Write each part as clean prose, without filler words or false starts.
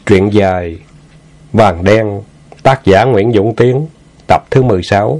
Truyện dài Vàng Đen, tác giả Nguyễn Dũng Tiến, tập thứ 16.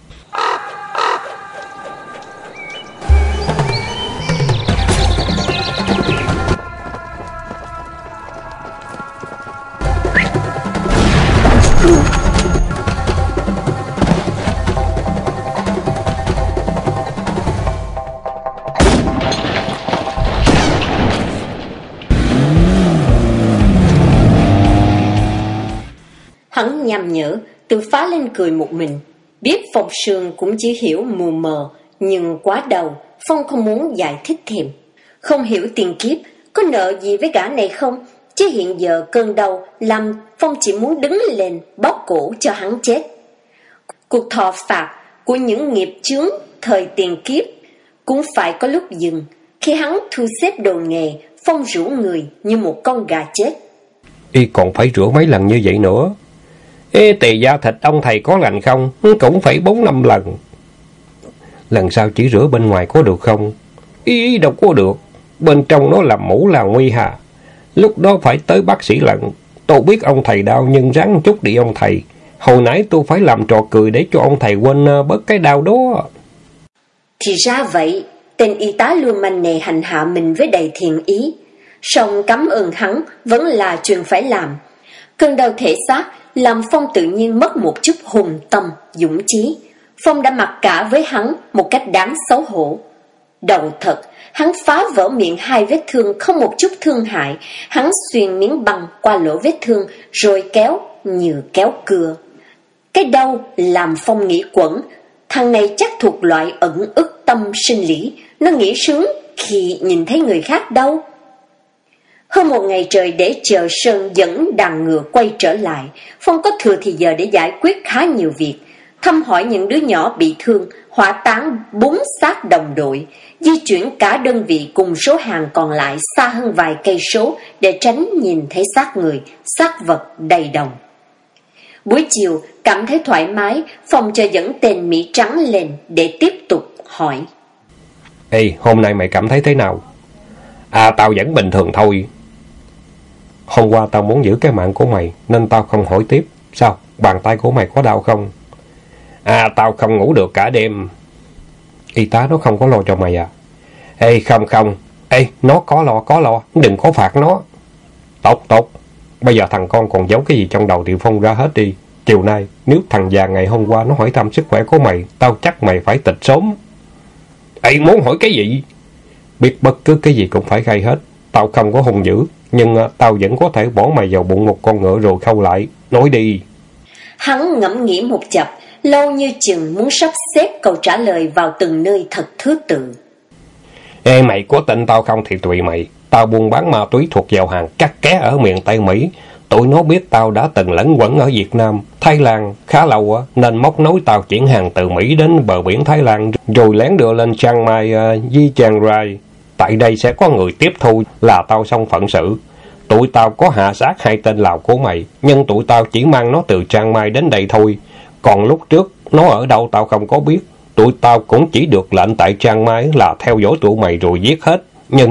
Hắn nhằm nhở, tự phá lên cười một mình. Biết Phong Sương cũng chỉ hiểu mù mờ, nhưng quá đầu, Phong không muốn giải thích thêm. Không hiểu tiền kiếp, có nợ gì với gã này không? Chứ hiện giờ cơn đau làm Phong chỉ muốn đứng lên bóp cổ cho hắn chết. Cuộc thọ phạt của những nghiệp chướng thời tiền kiếp cũng phải có lúc dừng. Khi hắn thu xếp đồ nghề, Phong rũ người như một con gà chết. Y còn phải rửa mấy lần như vậy nữa. Tỳ da thịt ông thầy có lành không? Cũng phải 4-5 lần. Lần sau chỉ rửa bên ngoài có được không? Ý đâu có được. Bên trong nó làm mũ là nguy hà. Lúc đó phải tới bác sĩ lận. Tôi biết ông thầy đau nhưng ráng chút đi ông thầy. Hồi nãy tôi phải làm trò cười để cho ông thầy quên bớt cái đau đó. Thì ra vậy, tên y tá lưu manh này hành hạ mình với đầy thiện ý. Song cảm ơn hắn vẫn là chuyện phải làm. Cơn đau thể xác làm Phong tự nhiên mất một chút hùng tâm, dũng chí. Phong đã mặc cả với hắn một cách đáng xấu hổ. Đầu thật, hắn phá vỡ miệng hai vết thương không một chút thương hại. Hắn xuyên miếng băng qua lỗ vết thương rồi kéo như kéo cưa. Cái đau làm Phong nghĩ quẩn. Thằng này chắc thuộc loại ẩn ức tâm sinh lý. Nó nghĩ sướng khi nhìn thấy người khác đau. Hơn một ngày trời để chờ Sơn dẫn đàn ngựa quay trở lại, Phong có thừa thì giờ để giải quyết khá nhiều việc. Thăm hỏi những đứa nhỏ bị thương, hỏa táng 4 xác đồng đội, di chuyển cả đơn vị cùng số hàng còn lại xa hơn vài cây số để tránh nhìn thấy xác người, xác vật đầy đồng. Buổi chiều, cảm thấy thoải mái, Phong cho dẫn tên Mỹ Trắng lên để tiếp tục hỏi. Ê, hôm nay mày cảm thấy thế nào? Tao vẫn bình thường thôi. Hôm qua tao muốn giữ cái mạng của mày nên tao không hỏi tiếp. Sao? Bàn tay của mày có đau không? Tao không ngủ được cả đêm. Y tá nó không có lo cho mày à? Ê, không. Ê, nó có lo. Đừng có phạt nó. Tốt. Bây giờ thằng con còn giấu cái gì trong đầu thì Phong ra hết đi. Chiều nay, nếu thằng già ngày hôm qua nó hỏi thăm sức khỏe của mày, tao chắc mày phải tịch sớm. Ê, muốn hỏi cái gì? Biết bất cứ cái gì cũng phải khai hết. Tao không có hung dữ, nhưng tao vẫn có thể bỏ mày vào bụng một con ngựa rồi khâu lại. Nói đi. Hắn ngẫm nghĩ một chập, lâu như chừng muốn sắp xếp câu trả lời vào từng nơi thật thứ tự. Ê, mày có tin tao không thì tùy mày. Tao buôn bán ma túy thuộc vào hàng cắt ké ở miền Tây Mỹ. Tụi nó biết tao đã từng lẩn quẩn ở Việt Nam, Thái Lan khá lâu á, nên móc nối tao chuyển hàng từ Mỹ đến bờ biển Thái Lan, rồi lén đưa lên Chiang Mai với Chiang Rai. Tại đây sẽ có người tiếp thu là tao xong phận sự. Tụi tao có hạ sát 2 tên Lào của mày, nhưng tụi tao chỉ mang nó từ Chiang Mai đến đây thôi. Còn lúc trước nó ở đâu tao không có biết. Tụi tao cũng chỉ được lệnh tại Chiang Mai là theo dõi tụi mày rồi giết hết.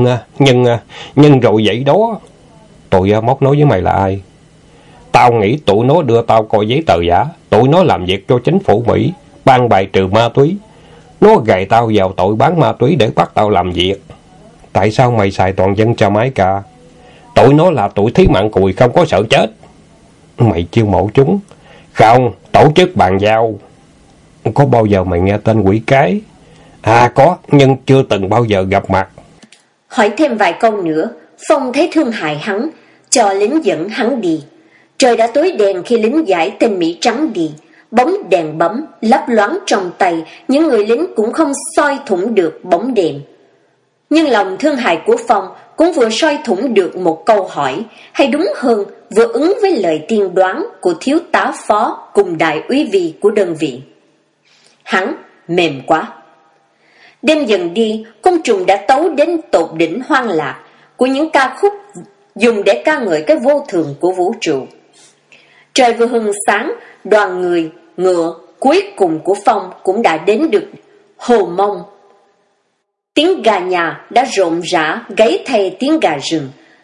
Nhưng rồi vậy đó. Tụi móc nối với mày là ai? Tao nghĩ tụi nó đưa tao coi giấy tờ giả. Tụi nó làm việc cho chính phủ Mỹ, ban bài trừ ma túy. Nó gài tao vào tội bán ma túy để bắt tao làm việc. Tại sao mày xài toàn dân cho máy cả? Tụi nó là tụi thí mạng cùi không có sợ chết. Mày chiêu mộ chúng? Không, tổ chức bàn giao. Có bao giờ mày nghe tên Quỷ Cái? Có, nhưng chưa từng bao giờ gặp mặt. Hỏi thêm vài câu nữa, Phong thấy thương hại hắn, cho lính dẫn hắn đi. Trời đã tối đen khi lính giải tên Mỹ Trắng đi. Bóng đèn bấm, lấp loáng trong tay, những người lính cũng không soi thủng được bóng đêm. Nhưng lòng thương hại của Phong cũng vừa soi thủng được một câu hỏi, hay đúng hơn, vừa ứng với lời tiên đoán của thiếu tá phó cùng đại úy vi của đơn vị. Hắn mềm quá. Đêm dần đi, côn trùng đã tấu đến tột đỉnh hoang lạc của những ca khúc dùng để ca ngợi cái vô thường của vũ trụ. Trời vừa hừng sáng, đoàn người, ngựa cuối cùng của Phong cũng đã đến được Hồ Mông. Tiếng gà nhà đã rộn rã gáy thay tiếng gà rừng.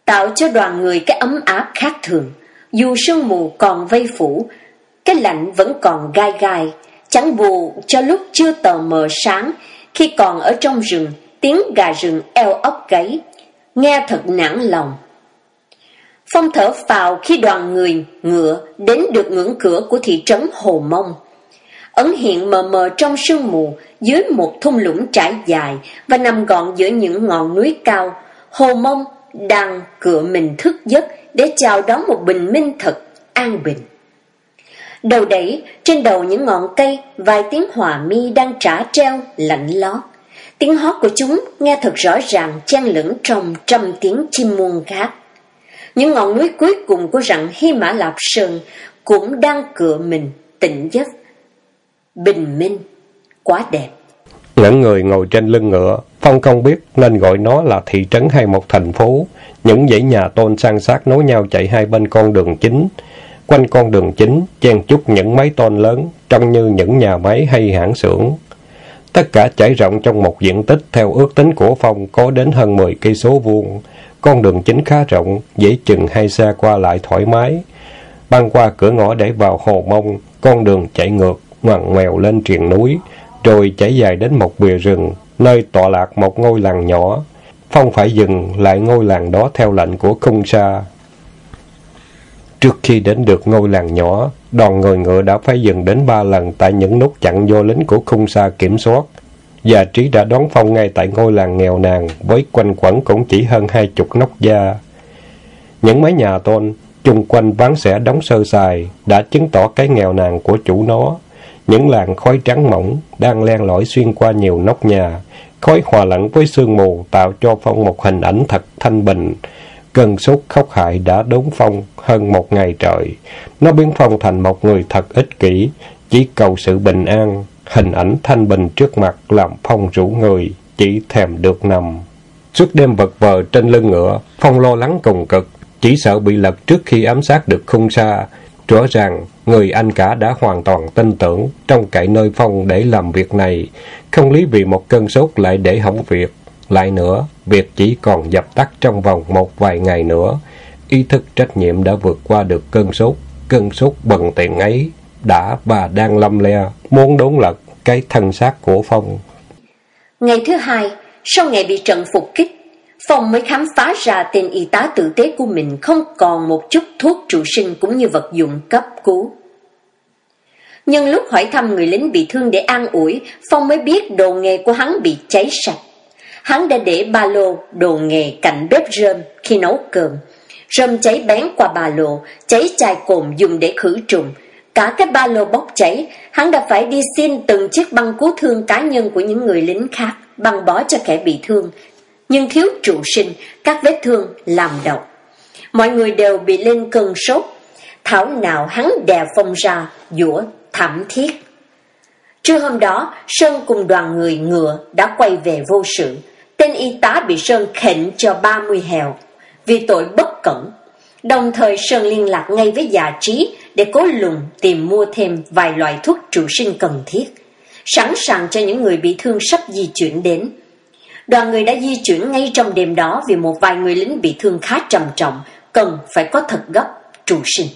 tạo cho đoàn người cái ấm áp khác thường. Dù sương mù còn vây phủ, cái lạnh vẫn còn gai gai, chẳng bù cho lúc chưa tờ mờ sáng, khi còn ở trong rừng, tiếng gà rừng eo ốc gáy, nghe thật nản lòng. Phong thở phào khi đoàn người ngựa đến được ngưỡng cửa của thị trấn Hồ Mông. Ẩn hiện mờ mờ trong sương mù, dưới một thung lũng trải dài và nằm gọn giữa những ngọn núi cao, Hồ Mông đang cựa mình thức giấc để chào đón một bình minh thật an bình. Đầu đẩy trên đầu những ngọn cây, vài tiếng hỏa mi đang trả treo lạnh lót. Tiếng hót của chúng nghe thật rõ ràng chen lẫn trong trăm tiếng chim muông khác. Những ngọn núi cuối cùng của rặng Hy Mã Lạp Sơn cũng đang cựa mình tỉnh giấc. Bình minh quá đẹp. Những người ngồi trên lưng ngựa, Phong không biết nên gọi nó là thị trấn hay một thành phố. Những dãy nhà tôn san sát nối nhau chạy hai bên con đường chính. Quanh con đường chính chen chúc những mái tôn lớn, trông như những nhà máy hay hãng xưởng. Tất cả trải rộng trong một diện tích theo ước tính của Phong có đến hơn 10 cây số vuông. Con đường chính khá rộng, dễ chừng hai xe qua lại thoải mái. Băng qua cửa ngõ để vào Hồ Mông, con đường chạy ngược, ngoằn ngoèo lên triền núi, rồi chảy dài đến một bìa rừng, nơi tọa lạc một ngôi làng nhỏ. Phong phải dừng lại ngôi làng đó theo lệnh của Khung Sa. Trước khi đến được ngôi làng nhỏ, đoàn người ngựa đã phải dừng đến 3 lần tại những nút chặn do lính của Khung Sa kiểm soát. Và Trí đã đón Phong ngay tại ngôi làng nghèo nàn, với quanh quẩn cũng chỉ hơn 20 nóc gia. Những mái nhà tôn chung quanh ván xẻ đóng sơ sài đã chứng tỏ cái nghèo nàn của chủ nó. Những làn khói trắng mỏng đang len lỏi xuyên qua nhiều nóc nhà, khói hòa lẫn với sương mù tạo cho Phong một hình ảnh thật thanh bình. Cơn sốt khốc hại đã đốn Phong hơn một ngày trời. Nó biến Phong thành một người thật ích kỷ, chỉ cầu sự bình an. Hình ảnh thanh bình trước mặt làm Phong rũ người, chỉ thèm được nằm. Suốt đêm vật vờ trên lưng ngựa, Phong lo lắng cùng cực, chỉ sợ bị lật trước khi ám sát được Khung Sa. Rõ ràng, người anh cả đã hoàn toàn tin tưởng, trông cậy nơi Phong để làm việc này, không lý vì một cơn sốt lại để hỏng việc. Lại nữa, việc chỉ còn dập tắt trong vòng một vài ngày nữa. Ý thức trách nhiệm đã vượt qua được cơn sốt bần tiện ấy đã và đang lăm le, muốn đốn lật cái thân xác của Phong. Ngày thứ hai, sau ngày bị trận phục kích, Phong mới khám phá ra tên y tá tử tế của mình không còn một chút thuốc trụ sinh cũng như vật dụng cấp cứu. Nhưng lúc hỏi thăm người lính bị thương để an ủi, Phong mới biết đồ nghề của hắn bị cháy sạch. Hắn đã để ba lô đồ nghề cạnh bếp rơm khi nấu cơm. Rơm cháy bén qua ba lô, cháy chai cồn dùng để khử trùng. Cả cái ba lô bốc cháy, hắn đã phải đi xin từng chiếc băng cứu thương cá nhân của những người lính khác, băng bó cho kẻ bị thương. Nhưng thiếu trụ sinh, các vết thương làm độc. Mọi người đều bị lên cơn sốt. Thảo nào hắn đè Phong ra, giũa thảm thiết. Trưa hôm đó, Sơn cùng đoàn người ngựa đã quay về vô sự. Tên y tá bị Sơn khệnh cho 30 hèo vì tội bất cẩn. Đồng thời Sơn liên lạc ngay với già Trí để cố lùng tìm mua thêm vài loại thuốc trụ sinh cần thiết, sẵn sàng cho những người bị thương sắp di chuyển đến. Đoàn người đã di chuyển ngay trong đêm đó vì một vài người lính bị thương khá trầm trọng, cần phải có thật gấp trụ sinh.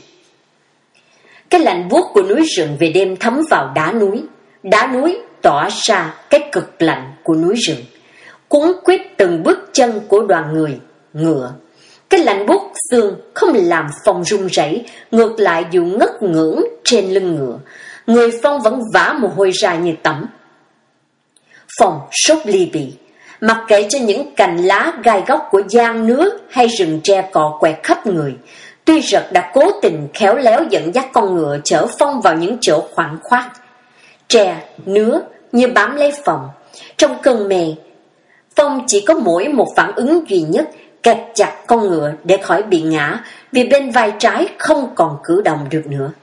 Cái lạnh buốt của núi rừng về đêm thấm vào đá núi tỏa ra cái cực lạnh của núi rừng, cuốn quýt từng bước chân của đoàn người ngựa. Cái lạnh buốt xương không làm Phong run rẩy, ngược lại dù ngất ngưỡng trên lưng ngựa, người Phong vẫn vã mồ hôi ra như tắm. Phong sốt ly bì, mặc kệ cho những cành lá gai góc của giang nước hay rừng tre cọ quẹt khắp người. Tuy Rật đã cố tình khéo léo dẫn dắt con ngựa chở Phong vào những chỗ khoảng khoát. Tre, nứa như bám lấy Phong. Trong cơn mê, Phong chỉ có mỗi một phản ứng duy nhất, kẹp chặt con ngựa để khỏi bị ngã, vì bên vai trái không còn cử động được nữa.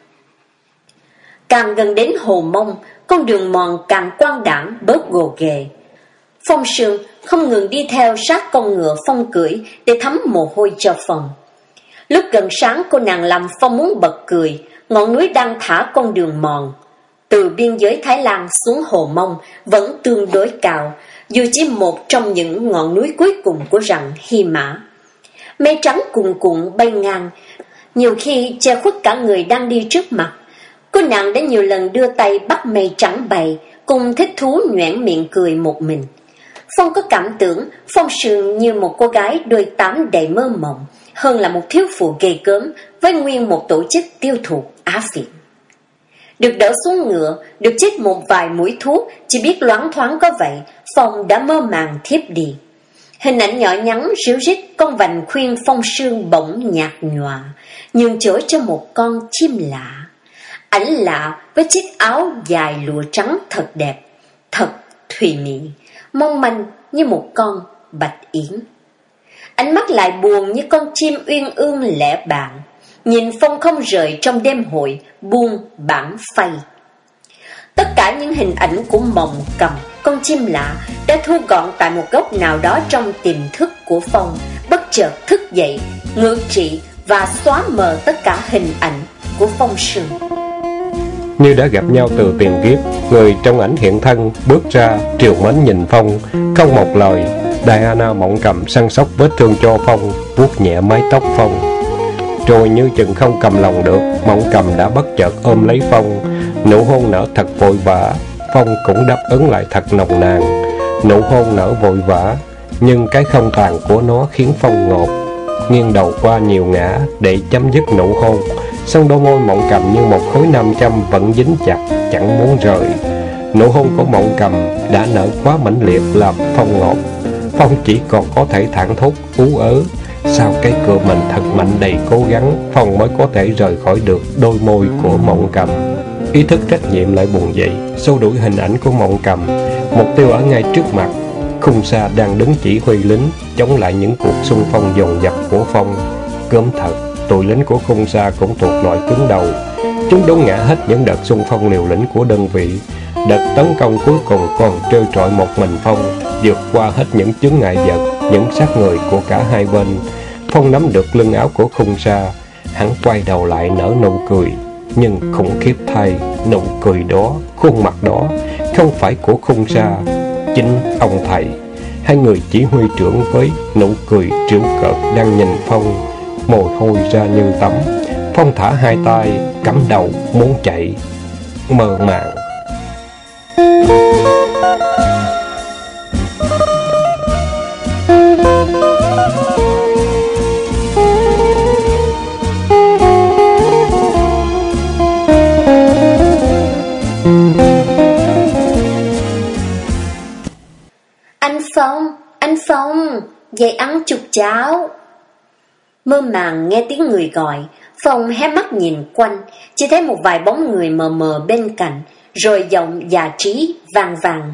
Càng gần đến Hồ Mông, con đường mòn càng quang đãng bớt gồ ghề. Phong Sương không ngừng đi theo sát con ngựa Phong cưỡi để thấm mồ hôi cho Phong. Lúc gần sáng cô nàng làm Phong muốn bật cười. Ngọn núi đang thả con đường mòn từ biên giới Thái Lan xuống Hồ Mông vẫn tương đối cao, dù chỉ một trong những ngọn núi cuối cùng của rặng Hy Mã. Mây trắng cuồn cuộn bay ngang, nhiều khi che khuất cả người đang đi trước mặt. Cô nàng đã nhiều lần đưa tay bắt mây trắng bay, cùng thích thú nhoẻn miệng cười một mình. Phong có cảm tưởng Phong Sương như một cô gái đôi tám đầy mơ mộng, hơn là một thiếu phụ ghê gớm với nguyên một tổ chức tiêu thụ Á Phiện. Được đỡ xuống ngựa, được chích một vài mũi thuốc, chỉ biết loáng thoáng có vậy, Phong đã mơ màng thiếp đi. Hình ảnh nhỏ nhắn ríu rít con vành khuyên Phong Sương bỗng nhạt nhòa, nhường chỗ cho một con chim lạ. Ảnh lạ với chiếc áo dài lụa trắng thật đẹp, thật thùy mị, mong manh như một con bạch yến. Ánh mắt lại buồn như con chim uyên ương lẻ bảng, nhìn Phong không rời trong đêm hội buông bảng phay. Tất cả những hình ảnh của Mộng Cầm, con chim lạ, đã thu gọn tại một góc nào đó trong tiềm thức của Phong, bất chợt thức dậy, ngự trị và xóa mờ tất cả hình ảnh của Phong Sương. Như đã gặp nhau từ tiền kiếp, người trong ảnh hiện thân bước ra, triều mến nhìn Phong, không một lời. Diana Mộng Cầm săn sóc vết thương cho Phong, vuốt nhẹ mái tóc Phong. Rồi như chừng không cầm lòng được, Mộng Cầm đã bất chợt ôm lấy Phong, nụ hôn nở thật vội vã. Phong cũng đáp ứng lại thật nồng nàn. Nụ hôn nở vội vã, nhưng cái không tàn của nó khiến Phong ngột, nghiêng đầu qua nhiều ngã để chấm dứt nụ hôn. Song đôi môi Mộng Cầm như một khối nam châm vẫn dính chặt, chẳng muốn rời. Nụ hôn của Mộng Cầm đã nở quá mãnh liệt làm Phong ngột. Phong chỉ còn có thể thảng thốt ú ớ. Sau cái cựa mình thật mạnh đầy cố gắng, Phong mới có thể rời khỏi được đôi môi của Mộng Cầm. Ý thức trách nhiệm lại bùng dậy, xô đuổi hình ảnh của Mộng Cầm. Mục tiêu ở ngay trước mặt. Khung Sa đang đứng chỉ huy lính, chống lại những cuộc xung phong dồn dập của Phong. Gớm thật, tụi lính của Khung Sa cũng thuộc loại cứng đầu. Chúng đốn ngã hết những đợt xung phong liều lĩnh của đơn vị. Đợt tấn công cuối cùng còn trơ trọi một mình Phong, vượt qua hết những chướng ngại vật, những sát người của cả hai bên. Phong nắm được lưng áo của Khung Sa, hắn quay đầu lại nở nụ cười. Nhưng khủng khiếp thay, nụ cười đó, khuôn mặt đó không phải của Khung Sa, chính ông thầy. Hai người chỉ huy trưởng với nụ cười trĩu cợt đang nhìn Phong, mồ hôi ra như tắm. Phong thả hai tay, cắm đầu muốn chạy, mơ màng. Anh Phong, dậy ăn chục cháo. Mơ màng nghe tiếng người gọi, Phong hé mắt nhìn quanh, chỉ thấy một vài bóng người mờ mờ bên cạnh, rồi giọng già trí vang vang.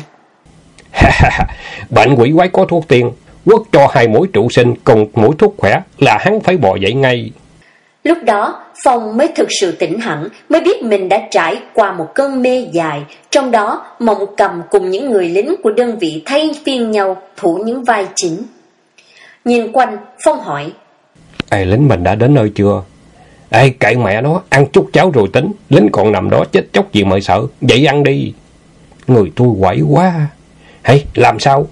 Bệnh quỷ quái có thuốc tiên, quất cho 2 mũi trụ sinh cùng mũi thuốc khỏe là hắn phải bò dậy ngay. Lúc đó, Phong mới thực sự tỉnh hẳn, mới biết mình đã trải qua một cơn mê dài, trong đó Mộng Cầm cùng những người lính của đơn vị thay phiên nhau thủ những vai chính. Nhìn quanh, Phong hỏi: Ê, lính mình đã đến nơi chưa? Ê, kệ mẹ nó, ăn chút cháo rồi tính, lính còn nằm đó chết chóc gì mà sợ, dậy ăn đi. Người tôi quẩy quá. Hey, làm sao?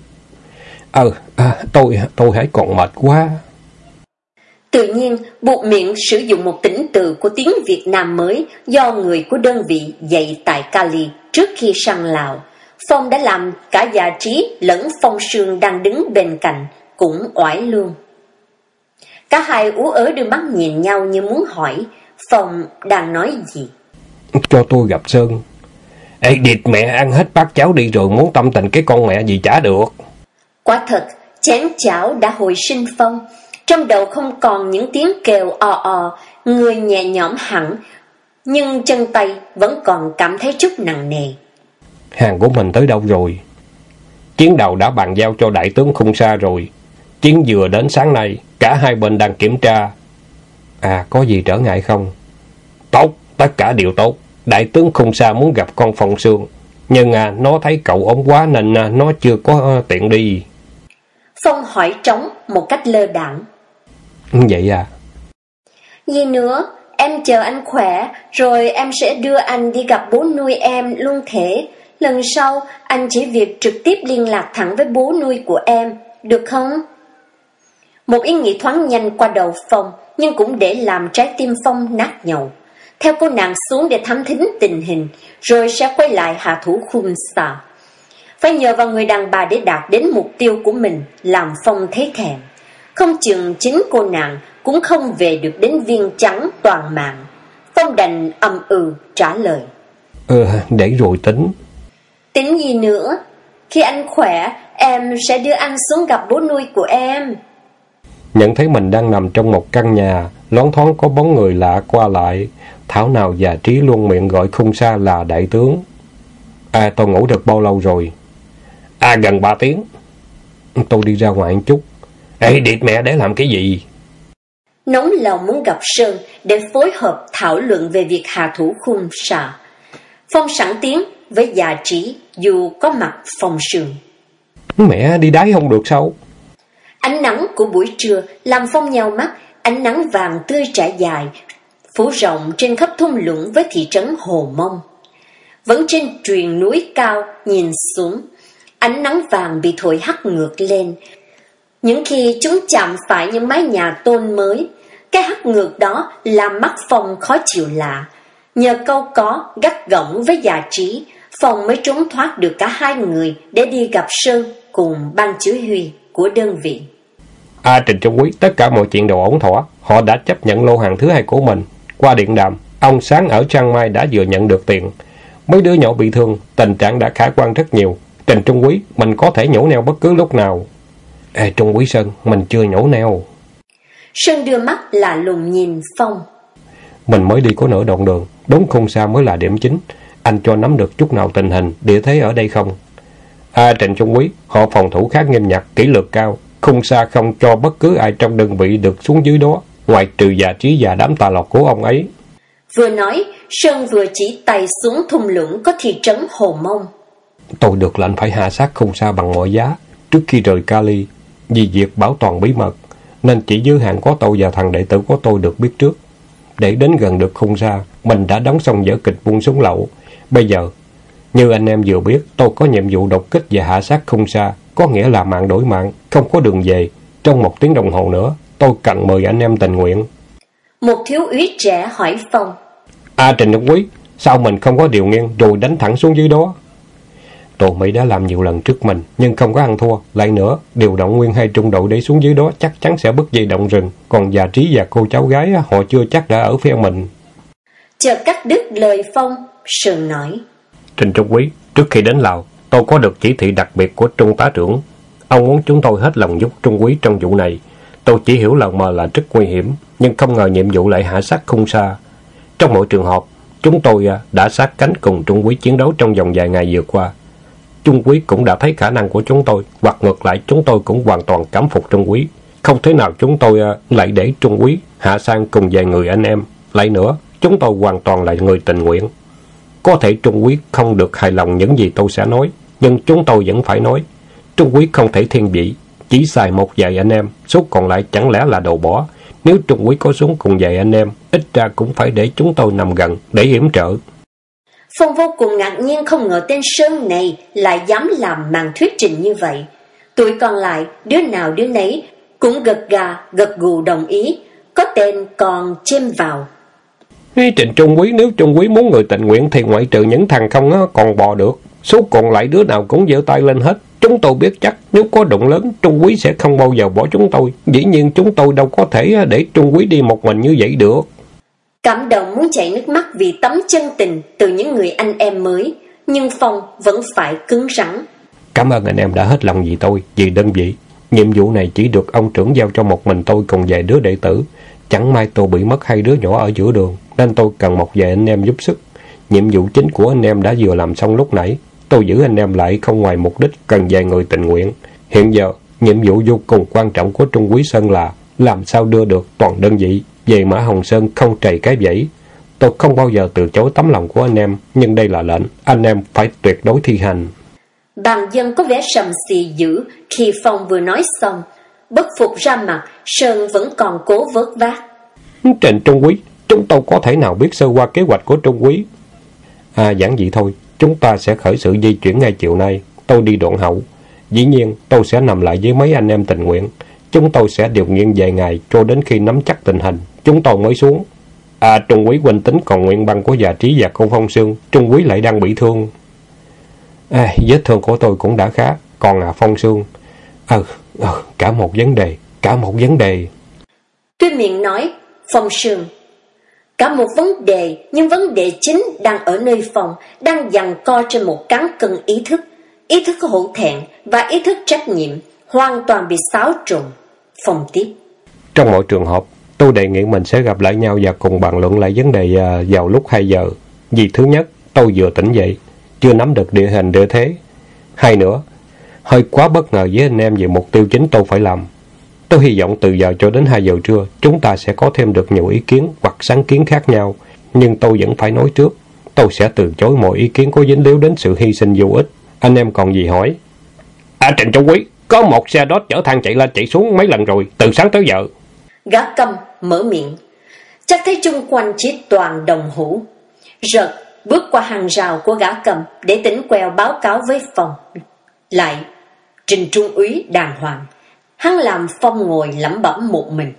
Tôi hãy còn mệt quá. Tự nhiên, buộc miệng sử dụng một tính từ của tiếng Việt Nam mới do người của đơn vị dạy tại Cali trước khi sang Lào. Phong đã làm cả Già Trí lẫn Phong Sương đang đứng bên cạnh cũng oải luôn. Cả hai ú ớ đưa mắt nhìn nhau như muốn hỏi Phong đang nói gì. Cho tôi gặp Sơn. Ê, địt mẹ, ăn hết bát cháo đi rồi muốn tâm tình cái con mẹ gì chả được. Quả thật, chén cháo đã hồi sinh Phong. Trong đầu không còn những tiếng kêu o, người nhẹ nhõm hẳn, nhưng chân tay vẫn còn cảm thấy chút nặng nề. Hàng của mình tới đâu rồi? Chiến đầu đã bàn giao cho đại tướng Khung Sa rồi. Chiến vừa đến sáng nay, cả hai bên đang kiểm tra. Có gì trở ngại không? Tốt, tất cả đều tốt. Đại tướng Khung Sa muốn gặp con Phong Sương, nhưng nó thấy cậu ốm quá nên nó chưa có tiện đi. Phong hỏi trống một cách lơ đãng. Vậy à? Gì nữa, em chờ anh khỏe, rồi em sẽ đưa anh đi gặp bố nuôi em luôn thể. Lần sau, anh chỉ việc trực tiếp liên lạc thẳng với bố nuôi của em, được không? Một ý nghĩ thoáng nhanh qua đầu Phong, nhưng cũng để làm trái tim Phong nát nhầu. Theo cô nàng xuống để thám thính tình hình, rồi sẽ quay lại hạ thủ Khun Sa. Phải nhờ vào người đàn bà để đạt đến mục tiêu của mình, làm Phong thấy thèm. Không chừng chính cô nàng cũng không về được đến Viên Trắng toàn mạng. Phong đành trả lời. Để rồi tính. Tính gì nữa? Khi anh khỏe, em sẽ đưa anh xuống gặp bố nuôi của em. Nhận thấy mình đang nằm trong một căn nhà, loáng thoáng có bóng người lạ qua lại. Thảo nào già trí luôn miệng gọi Khung Sa là đại tướng. Tôi ngủ được bao lâu rồi? Gần 3 tiếng. Tôi đi ra ngoài một chút. Địt mẹ, để làm cái gì? Nóng lòng muốn gặp Sơn để phối hợp thảo luận về việc hạ thủ Khung Sa. Phong sẵn tiếng với già trí dù có mặt phòng sườn. Mẹ, đi đái không được sao? Ánh nắng của buổi trưa làm Phong nheo mắt. Ánh nắng vàng tươi trải dài phủ rộng trên khắp thung lũng với thị trấn Hồ Mông. Vẫn trên triền núi cao nhìn xuống, ánh nắng vàng bị thổi hắt ngược lên. Những khi chúng chạm phải những mái nhà tôn mới, cái hắt ngược đó làm mắt Phong khó chịu lạ. Nhờ câu có gắt gỏng với già trí, Phong mới trốn thoát được cả hai người để đi gặp Sơn cùng ban chỉ huy của đơn vị. Trình Trung Quý, tất cả mọi chuyện đều ổn thỏa. Họ đã chấp nhận lô hàng thứ hai của mình. Qua điện đàm, ông Sáng ở Chiang Mai đã vừa nhận được tiền. Mấy đứa nhỏ bị thương, tình trạng đã khả quan rất nhiều. Trình Trung Quý, mình có thể nhổ neo bất cứ lúc nào. Trung Quý Sơn, mình chưa nhổ neo. Sơn đưa mắt lạ lùng nhìn Phong. Mình mới đi có nửa đoạn đường, đốn Khung Sa mới là điểm chính. Anh cho nắm được chút nào tình hình, địa thế ở đây không? Trình Trung Quý, họ phòng thủ khá nghiêm ngặt, kỷ luật cao. Khung Sa không cho bất cứ ai trong đơn vị được xuống dưới đó, ngoài trừ già trí và đám tà lộc của ông ấy. Vừa nói, Sơn vừa chỉ tay xuống thung lũng có thị trấn Hồ Mông. Tôi được lệnh phải hạ sát Khung Sa bằng mọi giá trước khi rời Cali, vì việc bảo toàn bí mật, nên chỉ giới hạn có tôi và thằng đệ tử của tôi được biết trước. Để đến gần được Khung Sa, mình đã đóng xong vở kịch buôn súng lậu. Bây giờ, như anh em vừa biết, tôi có nhiệm vụ đột kích và hạ sát Khung Sa, có nghĩa là mạng đổi mạng, không có đường về. Trong 1 tiếng đồng hồ nữa, tôi cần mời anh em tình nguyện. Một thiếu úy trẻ hỏi Phong. Trình Trung Quý, sao mình không có điều nghiên rồi đánh thẳng xuống dưới đó? Tô Mỹ đã làm nhiều lần trước mình, nhưng không có ăn thua. Lại nữa, điều động nguyên 2 trung đội để xuống dưới đó chắc chắn sẽ bứt dây động rừng. Còn già trí và cô cháu gái, họ chưa chắc đã ở phe mình. Chợt cắt đứt lời Phong, Sơn nói. Trình Trung Quý, trước khi đến Lào, tôi có được chỉ thị đặc biệt của Trung tá trưởng. Ông muốn chúng tôi hết lòng giúp Trung Quý trong vụ này. Tôi chỉ hiểu là mờ là rất nguy hiểm, nhưng không ngờ nhiệm vụ lại hạ sát Khung Sa. Trong mọi trường hợp, chúng tôi đã sát cánh cùng Trung Quý chiến đấu trong vòng vài ngày vừa qua. Trung Quý cũng đã thấy khả năng của chúng tôi, hoặc ngược lại chúng tôi cũng hoàn toàn cảm phục Trung Quý. Không thể nào chúng tôi lại để Trung Quý hạ sang cùng vài người anh em. Lại nữa, chúng tôi hoàn toàn là người tình nguyện. Có thể Trung Quý không được hài lòng những gì tôi sẽ nói, nhưng chúng tôi vẫn phải nói. Trung Quý không thể thiên vị, chỉ xài một vài anh em, số còn lại chẳng lẽ là đồ bỏ. Nếu Trung Quý có xuống cùng vài anh em, ít ra cũng phải để chúng tôi nằm gần, để yểm trợ. Phong vô cùng ngạc nhiên không ngờ tên Sơn này lại dám làm màn thuyết trình như vậy. Tụi còn lại, đứa nào đứa nấy, cũng gật gà, gật gù đồng ý. Có tên còn chêm vào. Trình Trung Quý, nếu Trung Quý muốn người tình nguyện thì ngoại trừ những thằng không còn bò được. Số còn lại đứa nào cũng giơ tay lên hết. Chúng tôi biết chắc nếu có động lớn, Trung Quý sẽ không bao giờ bỏ chúng tôi. Dĩ nhiên chúng tôi đâu có thể để Trung Quý đi một mình như vậy được. Cảm động muốn chảy nước mắt vì tấm chân tình từ những người anh em mới, nhưng Phong vẫn phải cứng rắn. Cảm ơn anh em đã hết lòng vì tôi, vì đơn vị. Nhiệm vụ này chỉ được ông trưởng giao cho một mình tôi cùng vài đứa đệ tử. Chẳng may tôi bị mất 2 đứa nhỏ ở giữa đường, nên tôi cần một vài anh em giúp sức. Nhiệm vụ chính của anh em đã vừa làm xong lúc nãy. Tôi giữ anh em lại không ngoài mục đích cần vài người tình nguyện. Hiện giờ, nhiệm vụ vô cùng quan trọng của Trung Quý Sơn là làm sao đưa được toàn đơn vị về Mã Hồng Sơn không trầy cái bẫy. Tôi không bao giờ từ chối tấm lòng của anh em, nhưng đây là lệnh, anh em phải tuyệt đối thi hành. Bàn dân có vẻ sầm xì dữ khi Phong vừa nói xong. Bất phục ra mặt, Sơn vẫn còn cố vớt vát. Trình Trung Quý, chúng tôi có thể nào biết sơ qua kế hoạch của Trung Quý? Giản dị thôi, chúng ta sẽ khởi sự di chuyển ngay chiều nay. Tôi đi đoạn hậu. Dĩ nhiên, tôi sẽ nằm lại với mấy anh em tình nguyện. Chúng tôi sẽ điều nghiên vài ngày cho đến khi nắm chắc tình hình, chúng tôi mới xuống. Trung úy huynh tính còn nguyện băng của già Trí và cô Phong Sương, Trung úy lại đang bị thương. Vết thương của tôi cũng đã khá, còn Phong Sương, cả một vấn đề. Tôi miệng nói, Phong Sương, cả một vấn đề, nhưng vấn đề chính đang ở nơi Phong, đang giằng co trên một cán cân ý thức hổ thẹn và ý thức trách nhiệm, hoàn toàn bị xáo trộn. Phong tiếp. Trong mọi trường hợp, tôi đề nghị mình sẽ gặp lại nhau và cùng bàn luận lại vấn đề vào lúc 2 giờ. Vì thứ nhất, tôi vừa tỉnh dậy, chưa nắm được địa hình địa thế. Hai nữa, hơi quá bất ngờ với anh em về mục tiêu chính tôi phải làm. Tôi hy vọng từ giờ cho đến 2 giờ trưa, chúng ta sẽ có thêm được nhiều ý kiến hoặc sáng kiến khác nhau. Nhưng tôi vẫn phải nói trước, tôi sẽ từ chối mọi ý kiến có dính líu đến sự hy sinh vô ích. Anh em còn gì hỏi? Trịnh Trung úy, có một xe đốt chở than chạy lên chạy xuống mấy lần rồi, từ sáng tới giờ. Gã Câm mở miệng, chắc thấy chung quanh chỉ toàn đồng hũ. Rợt bước qua hàng rào của gã Câm để tỉnh queo báo cáo với Phong. Lại, Trình Trung úy đàng hoàng. Hắn làm Phong ngồi lẩm bẩm một mình.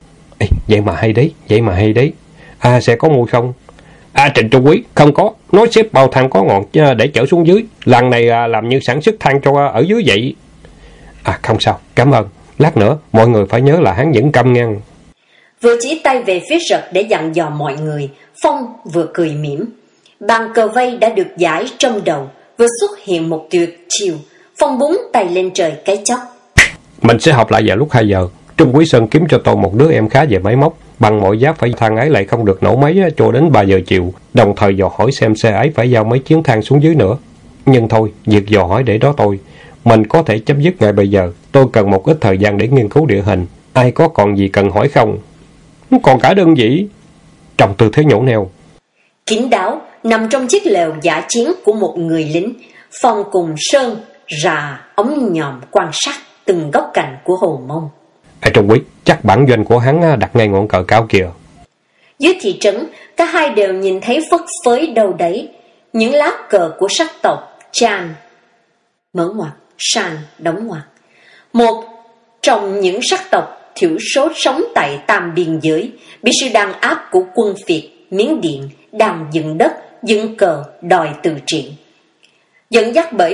Vậy mà hay đấy. Sẽ có mùi không? Trình Trung úy, không có. Nói xếp bao than có ngọn để chở xuống dưới. Lần này làm như sản xuất than cho ở dưới vậy. Không sao, cảm ơn. Lát nữa, mọi người phải nhớ là hắn vẫn câm ngang. Vừa chỉ tay về phía Rợt để dặn dò mọi người, Phong vừa cười mỉm. Bàn cờ vây đã được giải trong đầu, vừa xuất hiện một tuyệt chiêu. Phong búng tay lên trời cái chốc. Mình sẽ họp lại vào lúc 2 giờ. Trung úy Sơn kiếm cho tôi một đứa em khá về máy móc. Bằng mọi giá phải than ấy lại không được nổ máy cho đến 3 giờ chiều. Đồng thời dò hỏi xem xe ấy phải giao mấy chuyến than xuống dưới nữa. Nhưng thôi, việc dò hỏi để đó tôi. Mình có thể chấm dứt ngay bây giờ. Tôi cần một ít thời gian để nghiên cứu địa hình. Ai có còn gì cần hỏi không? Còn cả đơn vị. Trong tư thế nhổ neo. Kín đáo nằm trong chiếc lều dã chiến của một người lính. Phong cùng Sơn rà ống nhòm quan sát từng góc cạnh của Hồ Mông. Trung úy, chắc bản doanh của hắn đặt ngay ngọn cờ cao kìa. Dưới thị trấn, cả hai đều nhìn thấy phất phới đâu đấy. Những lá cờ của sắc tộc Chan, mở ngoặc, San, đóng ngoặc. Một trong những sắc tộc thiểu số sống tại Tam Biên giới, bị sự đàn áp của quân Việt, Miến Điện, đang dựng đất, dựng cờ, đòi tự trị. Dẫn dắt bởi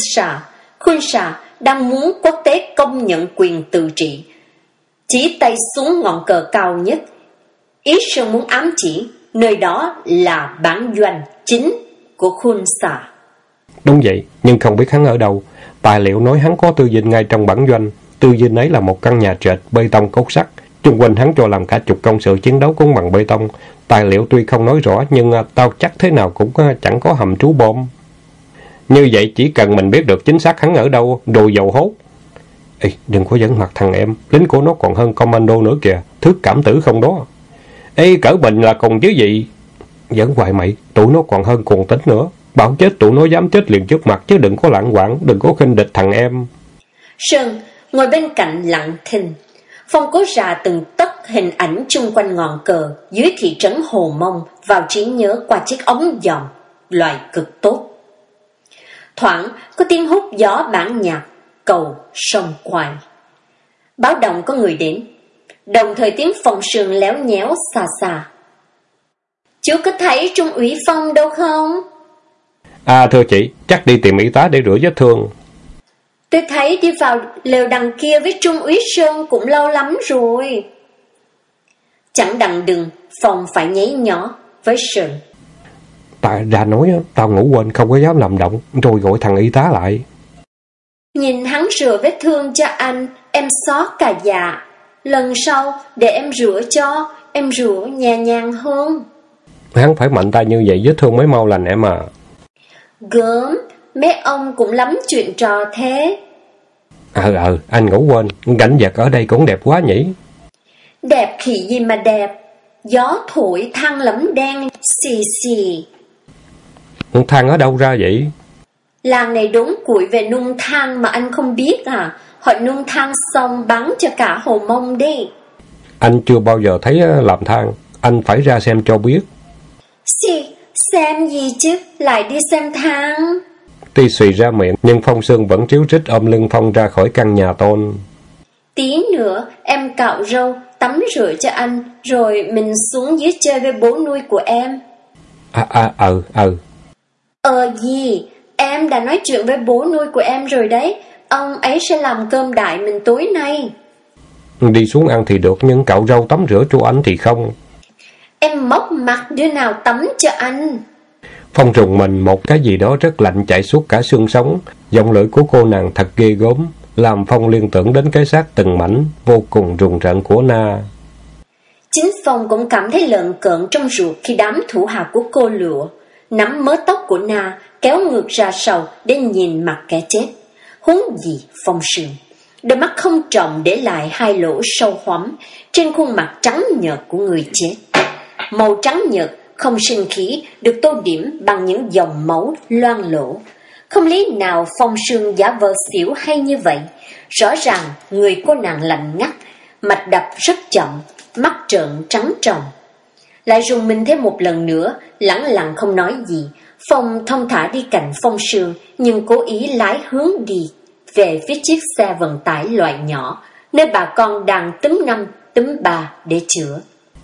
Khun Sa đang muốn quốc tế công nhận quyền tự trị. Chỉ tay xuống ngọn cờ cao nhất. Ý Sơn muốn ám chỉ, nơi đó là bản doanh chính của Khun Sa. Đúng vậy, nhưng không biết hắn ở đâu. Tài liệu nói hắn có tư dinh ngay trong bản doanh. Tư dinh ấy là một căn nhà trệt bê tông cốt sắt. Chung quanh hắn cho làm cả chục công sự chiến đấu cũng bằng bê tông. Tài liệu tuy không nói rõ, nhưng tao chắc thế nào cũng chẳng có hầm trú bom. Như vậy chỉ cần mình biết được chính xác hắn ở đâu, đồ dầu hốt. Đừng có giỡn mặt thằng em, lính của nó còn hơn commando nữa kìa, thước cảm tử không đó. Cỡ mình là còn chứ gì. Giỡn hoài mày, tụi nó còn hơn cuồng tính nữa. Bảo chết tụi nó dám chết liền trước mặt chứ đừng có lảng quảng, đừng có khinh địch thằng em. Sơn ngồi bên cạnh lặng thinh. Phong cố rà từng tấc hình ảnh chung quanh ngọn cờ dưới thị trấn Hồ Mông vào trí nhớ qua chiếc ống dòm, loại cực tốt. Thoảng có tiếng hút gió bản nhạc cầu sông Quài. Báo động có người đến, đồng thời tiếng Phong Sương léo nhéo xa xa. Chú có thấy Trung úy Phong đâu không? Thưa chị, chắc đi tìm y tá để rửa vết thương. Tôi thấy đi vào lều đằng kia với Trung úy Sơn cũng lâu lắm rồi. Chẳng đặng đừng, Phong phải nháy nhỏ với Sơn. Tại ra nói tao ngủ quên không có dám làm động, rồi gọi thằng y tá lại. Nhìn hắn rửa vết thương cho anh, em xót cả dạ. Lần sau để em rửa cho, em rửa nhẹ nhàng hơn. Hắn phải mạnh tay như vậy vết thương mới mau lành em à. Gớm, mấy ông cũng lắm chuyện trò thế. Anh ngủ quên, cảnh vật ở đây cũng đẹp quá nhỉ. Đẹp khỉ gì mà đẹp, gió thổi than lấm đen, xì xì. Than ở đâu ra vậy? Làng này đốn củi về nung than mà anh không biết à? Họ nung than xong bán cho cả Hồ Mông đi. Anh chưa bao giờ thấy làm than, anh phải ra xem cho biết. Xì, xem gì chứ, lại đi xem than. Tuy xùy ra miệng, nhưng Phong Sương vẫn tríu trích ôm lưng Phong ra khỏi căn nhà tôn. Tí nữa em cạo râu, tắm rửa cho anh, rồi mình xuống dưới chơi với bố nuôi của em. Gì? Em đã nói chuyện với bố nuôi của em rồi đấy. Ông ấy sẽ làm cơm đại mình tối nay. Đi xuống ăn thì được, nhưng cạo râu tắm rửa cho anh thì không. Em móc mặt đứa nào tắm cho anh? Phong rùng mình một cái gì đó rất lạnh chạy suốt cả xương sống. Giọng lưỡi của cô nàng thật ghê gớm, làm Phong liên tưởng đến cái xác từng mảnh vô cùng rùng rợn của Na. Chính Phong cũng cảm thấy lợn cợn trong ruột khi đám thủ hạ của cô Lụa nắm mớ tóc của Na kéo ngược ra sau để nhìn mặt kẻ chết. Huống gì Phong Sương, đôi mắt không tròng để lại hai lỗ sâu hoắm trên khuôn mặt trắng nhợt của người chết. Màu trắng nhợt không sinh khí được tô điểm bằng những dòng máu loang lổ. Không lý nào Phong Sương giả vờ xỉu hay như vậy. Rõ ràng người cô nàng lạnh ngắt, mạch đập rất chậm, mắt trợn trắng tròng. Lại rùng mình thêm một lần nữa, lẳng lặng không nói gì. Phong thong thả đi cạnh Phong Sương, nhưng cố ý lái hướng đi về phía chiếc xe vận tải loại nhỏ, nơi bà con đang túm năm, túm ba để chữa.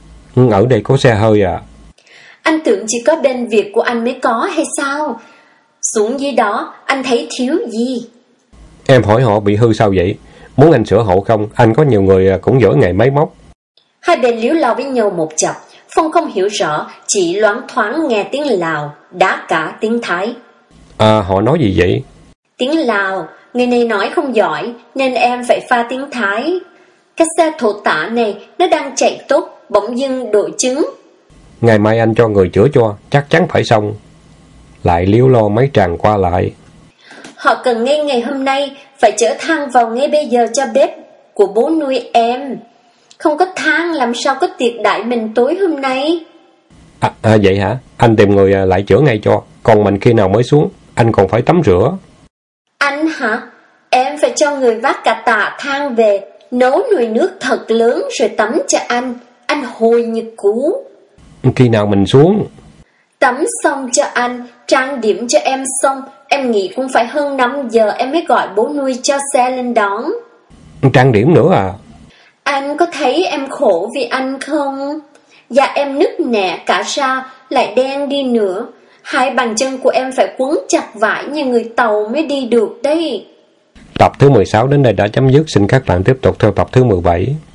Ở đây có xe hơi à? Anh tưởng chỉ có bên Việt của anh mới có hay sao? Xuống dưới đó, anh thấy thiếu gì? Em hỏi họ bị hư sao vậy? Muốn anh sửa hộ không? Anh có nhiều người cũng giỏi nghề máy móc. Hai bên líu lo với nhau một chập. Phong không hiểu rõ, chỉ loáng thoáng nghe tiếng Lào, đã cả tiếng Thái. Họ nói gì vậy? Tiếng Lào, người này nói không giỏi, nên em phải pha tiếng Thái. Cái xe thổ tả này, nó đang chạy tốt, bỗng dưng đổ trứng. Ngày mai anh cho người chữa cho, chắc chắn phải xong. Lại líu lo mấy tràng qua lại. Họ cần ngay ngày hôm nay, phải chở than vào ngay bây giờ cho bếp của bố nuôi em. Không có than làm sao có tiệc đại mình tối hôm nay. Vậy hả? Anh tìm người lại chữa ngay cho. Còn mình khi nào mới xuống? Anh còn phải tắm rửa. Anh hả? Em phải cho người vác cả tạ than về, nấu nồi nước thật lớn rồi tắm cho anh. Anh hồi như cú. Khi nào mình xuống? Tắm xong cho anh, trang điểm cho em xong, em nghĩ cũng phải hơn 5 giờ em mới gọi bố nuôi cho xe lên đón. Trang điểm nữa à? Anh có thấy em khổ vì anh không? Da em nứt nẻ cả ra, lại đen đi nữa. Hai bàn chân của em phải quấn chặt vải như người Tàu mới đi được đấy. Tập thứ 16 đến đây đã chấm dứt. Xin các bạn tiếp tục theo tập thứ 17.